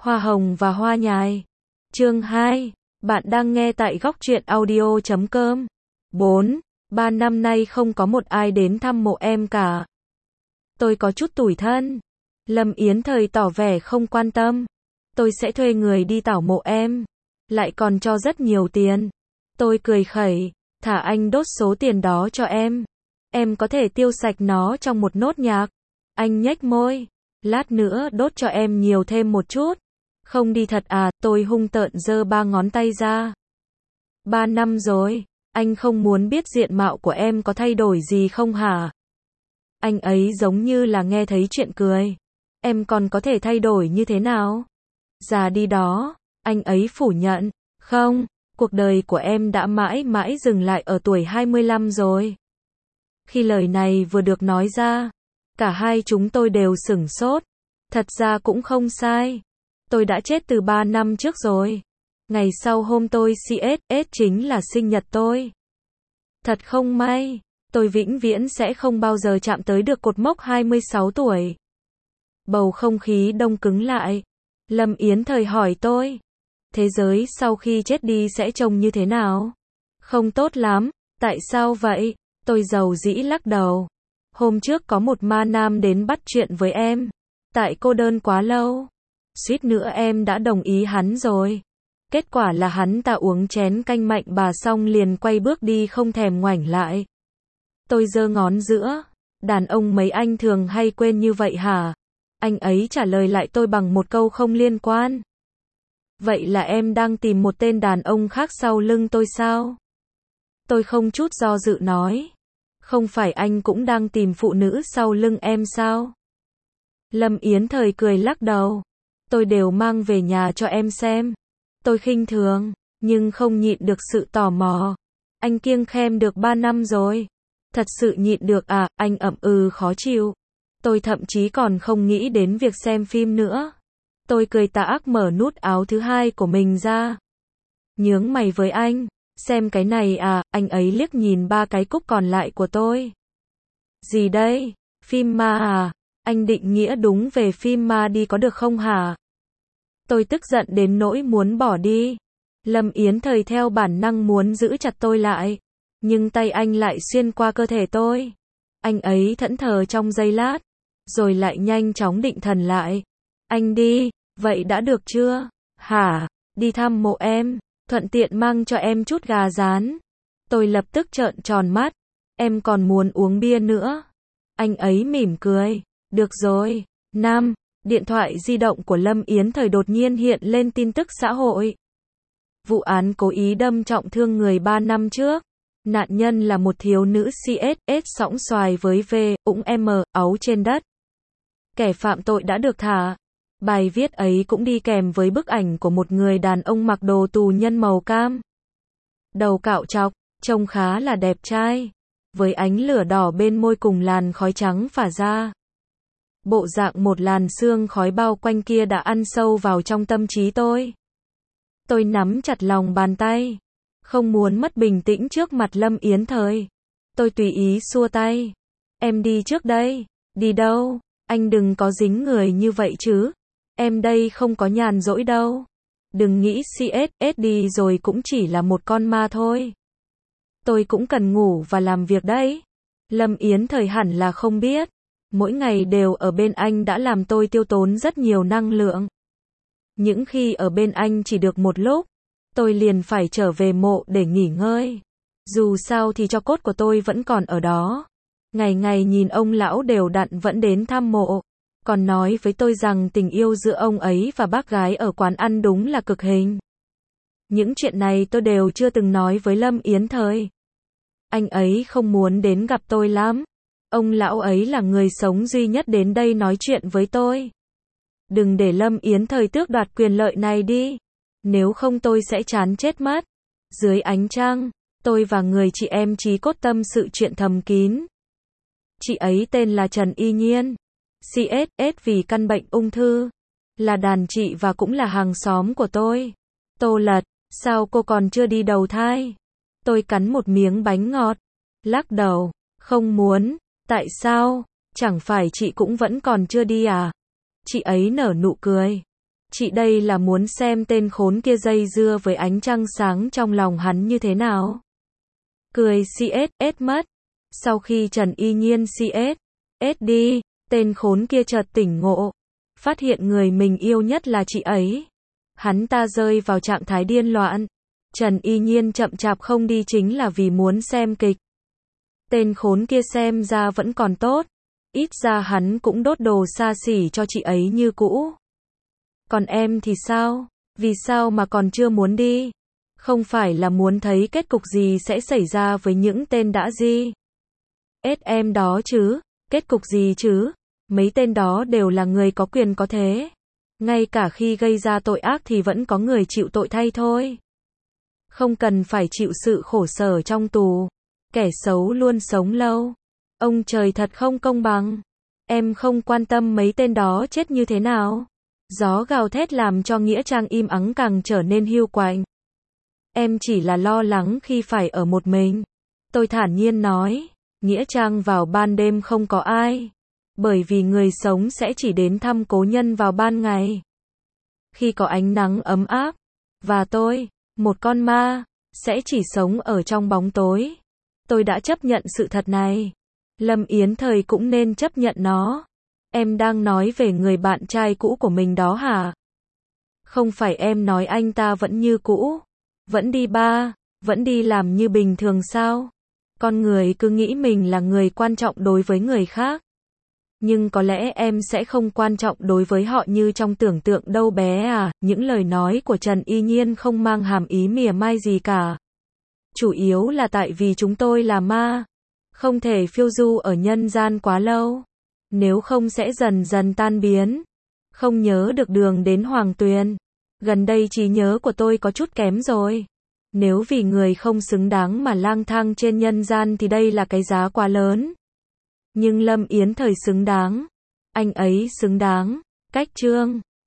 Hoa hồng và hoa nhài. Chương 2. Bạn đang nghe tại góc truyện audio.com. 4. 3 năm nay không có một ai đến thăm mộ em cả. Tôi có chút tủi thân. Lâm Yến Thời tỏ vẻ không quan tâm. Tôi sẽ thuê người đi tảo mộ em. Lại còn cho rất nhiều tiền. Tôi cười khẩy. Thả anh đốt số tiền đó cho em. Em có thể tiêu sạch nó trong một nốt nhạc. Anh nhếch môi. Lát nữa đốt cho em nhiều thêm một chút. Không đi thật à? Tôi hung tợn giơ 3 ngón tay ra. 3 năm rồi. Anh không muốn biết diện mạo của em có thay đổi gì không hả? Anh ấy giống như là nghe thấy chuyện cười. Em còn có thể thay đổi như thế nào? Già đi đó. Anh ấy phủ nhận. Không, cuộc đời của em đã mãi mãi dừng lại ở tuổi 25 rồi. Khi lời này vừa được nói ra, cả hai chúng tôi đều sửng sốt. Thật ra cũng không sai. Tôi đã chết từ 3 năm trước rồi. Ngày sau hôm tôi CSS chính là sinh nhật tôi. Thật không may, tôi vĩnh viễn sẽ không bao giờ chạm tới được cột mốc 26 tuổi. Bầu không khí đông cứng lại. Lâm Yến Thời hỏi tôi. Thế giới sau khi chết đi sẽ trông như thế nào? Không tốt lắm. Tại sao vậy? Tôi dầu dĩ lắc đầu. Hôm trước có một ma nam đến bắt chuyện với em. Tại cô đơn quá lâu. Suýt nữa em đã đồng ý hắn rồi. Kết quả là hắn ta uống chén canh mạnh bà xong liền quay bước đi không thèm ngoảnh lại. Tôi giơ ngón giữa. Đàn ông mấy anh thường hay quên như vậy hả? Anh ấy trả lời lại tôi bằng một câu không liên quan. Vậy là em đang tìm một tên đàn ông khác sau lưng tôi sao? Tôi không chút do dự nói. Không phải anh cũng đang tìm phụ nữ sau lưng em sao? Lâm Yến Thời cười lắc đầu. Tôi đều mang về nhà cho em xem. Tôi khinh thường, nhưng không nhịn được sự tò mò. Anh kiêng khem được 3 năm rồi. Thật sự nhịn được à? Anh ậm ừ khó chịu. Tôi thậm chí còn không nghĩ đến việc xem phim nữa. Tôi cười tà ác mở nút áo thứ hai của mình ra. Nhướng mày với anh. Xem cái này à? Anh ấy liếc nhìn 3 cái cúc còn lại của tôi. Gì đây? Phim ma à? Anh định nghĩa đúng về phim ma đi có được không hả? Tôi tức giận đến nỗi muốn bỏ đi. Lâm Yến Thời theo bản năng muốn giữ chặt tôi lại. Nhưng tay anh lại xuyên qua cơ thể tôi. Anh ấy thẫn thờ trong giây lát. Rồi lại nhanh chóng định thần lại. Anh đi, vậy đã được chưa? Hả? Đi thăm mộ em, thuận tiện mang cho em chút gà rán. Tôi lập tức trợn tròn mắt. Em còn muốn uống bia nữa. Anh ấy mỉm cười. Được rồi. Nam. Điện thoại di động của Lâm Yến Thời đột nhiên hiện lên tin tức xã hội. Vụ án cố ý đâm trọng thương người 3 năm trước. Nạn nhân là một thiếu nữ CSS sõng xoài với V, ũng M, áu trên đất. Kẻ phạm tội đã được thả. Bài viết ấy cũng đi kèm với bức ảnh của một người đàn ông mặc đồ tù nhân màu cam. Đầu cạo trọc, trông khá là đẹp trai. Với ánh lửa đỏ bên môi cùng làn khói trắng phả ra. Bộ dạng một làn sương khói bao quanh kia đã ăn sâu vào trong tâm trí tôi. Tôi nắm chặt lòng bàn tay. Không muốn mất bình tĩnh trước mặt Lâm Yến Thời. Tôi tùy ý xua tay. Em đi trước đây. Đi đâu? Anh đừng có dính người như vậy chứ. Em đây không có nhàn rỗi đâu. Đừng nghĩ CSS đi rồi cũng chỉ là một con ma thôi. Tôi cũng cần ngủ và làm việc đấy. Lâm Yến Thời hẳn là không biết. Mỗi ngày đều ở bên anh đã làm tôi tiêu tốn rất nhiều năng lượng. Những khi ở bên anh chỉ được một lúc, tôi liền phải trở về mộ để nghỉ ngơi. Dù sao thì tro cốt của tôi vẫn còn ở đó. Ngày ngày nhìn ông lão đều đặn vẫn đến thăm mộ. Còn nói với tôi rằng tình yêu giữa ông ấy và bác gái ở quán ăn đúng là cực hình. Những chuyện này tôi đều chưa từng nói với Lâm Yến Thời. Anh ấy không muốn đến gặp tôi lắm. Ông lão ấy là người sống duy nhất đến đây nói chuyện với tôi. Đừng để Lâm Yến Thời tước đoạt quyền lợi này đi. Nếu không tôi sẽ chán chết mất. Dưới ánh trăng, tôi và người chị em chí cốt tâm sự chuyện thầm kín. Chị ấy tên là Trần Y Nhiên. CSS vì căn bệnh ung thư. Là đàn chị và cũng là hàng xóm của tôi. Tô Lật, sao cô còn chưa đi đầu thai? Tôi cắn một miếng bánh ngọt. Lắc đầu, không muốn. Tại sao? Chẳng phải chị cũng vẫn còn chưa đi à? Chị ấy nở nụ cười. Chị đây là muốn xem tên khốn kia dây dưa với ánh trăng sáng trong lòng hắn như thế nào. Cười CS mất. Sau khi Trần Y Nhiên CS đi, tên khốn kia chợt tỉnh ngộ. Phát hiện người mình yêu nhất là chị ấy. Hắn ta rơi vào trạng thái điên loạn. Trần Y Nhiên chậm chạp không đi chính là vì muốn xem kịch. Tên khốn kia xem ra vẫn còn tốt. Ít ra hắn cũng đốt đồ xa xỉ cho chị ấy như cũ. Còn em thì sao? Vì sao mà còn chưa muốn đi? Không phải là muốn thấy kết cục gì sẽ xảy ra với những tên đã gì? Em đó chứ? Kết cục gì chứ? Mấy tên đó đều là người có quyền có thế. Ngay cả khi gây ra tội ác thì vẫn có người chịu tội thay thôi. Không cần phải chịu sự khổ sở trong tù. Kẻ xấu luôn sống lâu. Ông trời thật không công bằng. Em không quan tâm mấy tên đó chết như thế nào. Gió gào thét làm cho Nghĩa Trang im ắng càng trở nên hiu quạnh. Em chỉ là lo lắng khi phải ở một mình. Tôi thản nhiên nói. Nghĩa Trang vào ban đêm không có ai. Bởi vì người sống sẽ chỉ đến thăm cố nhân vào ban ngày. Khi có ánh nắng ấm áp. Và tôi, một con ma, sẽ chỉ sống ở trong bóng tối. Tôi đã chấp nhận sự thật này. Lâm Yến Thời cũng nên chấp nhận nó. Em đang nói về người bạn trai cũ của mình đó hả? Không phải em nói anh ta vẫn như cũ. Vẫn đi bar, vẫn đi làm như bình thường sao? Con người cứ nghĩ mình là người quan trọng đối với người khác. Nhưng có lẽ em sẽ không quan trọng đối với họ như trong tưởng tượng đâu bé à. Những lời nói của Trần Y Nhiên không mang hàm ý mỉa mai gì cả. Chủ yếu là tại vì chúng tôi là ma. Không thể phiêu du ở nhân gian quá lâu. Nếu không sẽ dần dần tan biến. Không nhớ được đường đến Hoàng Tuyền. Gần đây trí nhớ của tôi có chút kém rồi. Nếu vì người không xứng đáng mà lang thang trên nhân gian thì đây là cái giá quá lớn. Nhưng Lâm Yến Thời xứng đáng. Anh ấy xứng đáng. Cách chương